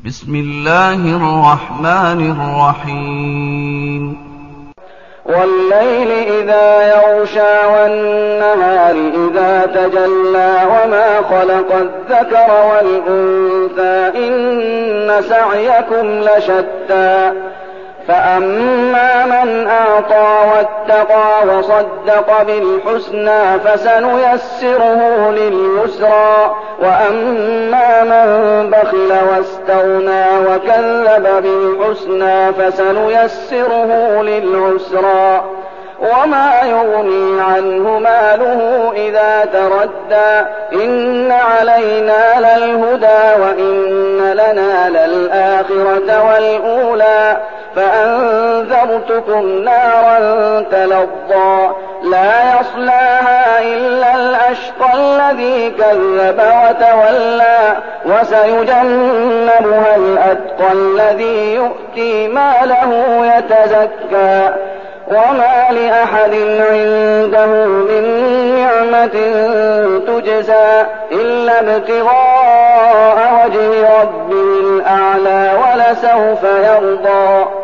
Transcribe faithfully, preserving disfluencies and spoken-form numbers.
بسم الله الرحمن الرحيم والليل إذا يغشى والنهار إذا تجلى وما خلق الذكر والأنثى إن سعيكم لشتى فأما من أعطى واتقى وصدق بالحسنى فسنيسره لليسرى وأما من بخل واستغنى وكذب بالحسنى فسنيسره للعسرى وما يغني عنه ماله إذا تردى إن علينا للهدى وإن لنا للآخرة والأولى فأنذرتكم نارا تلظى لا يصلاها إلا الأشقى الذي كذب وتولى وسيجنبها الأتقى الذي يؤتي ماله يتزكى وما لأحد عنده من نعمة تجزى إلا ابتغاء وجه ربه الأعلى ولسوف يرضى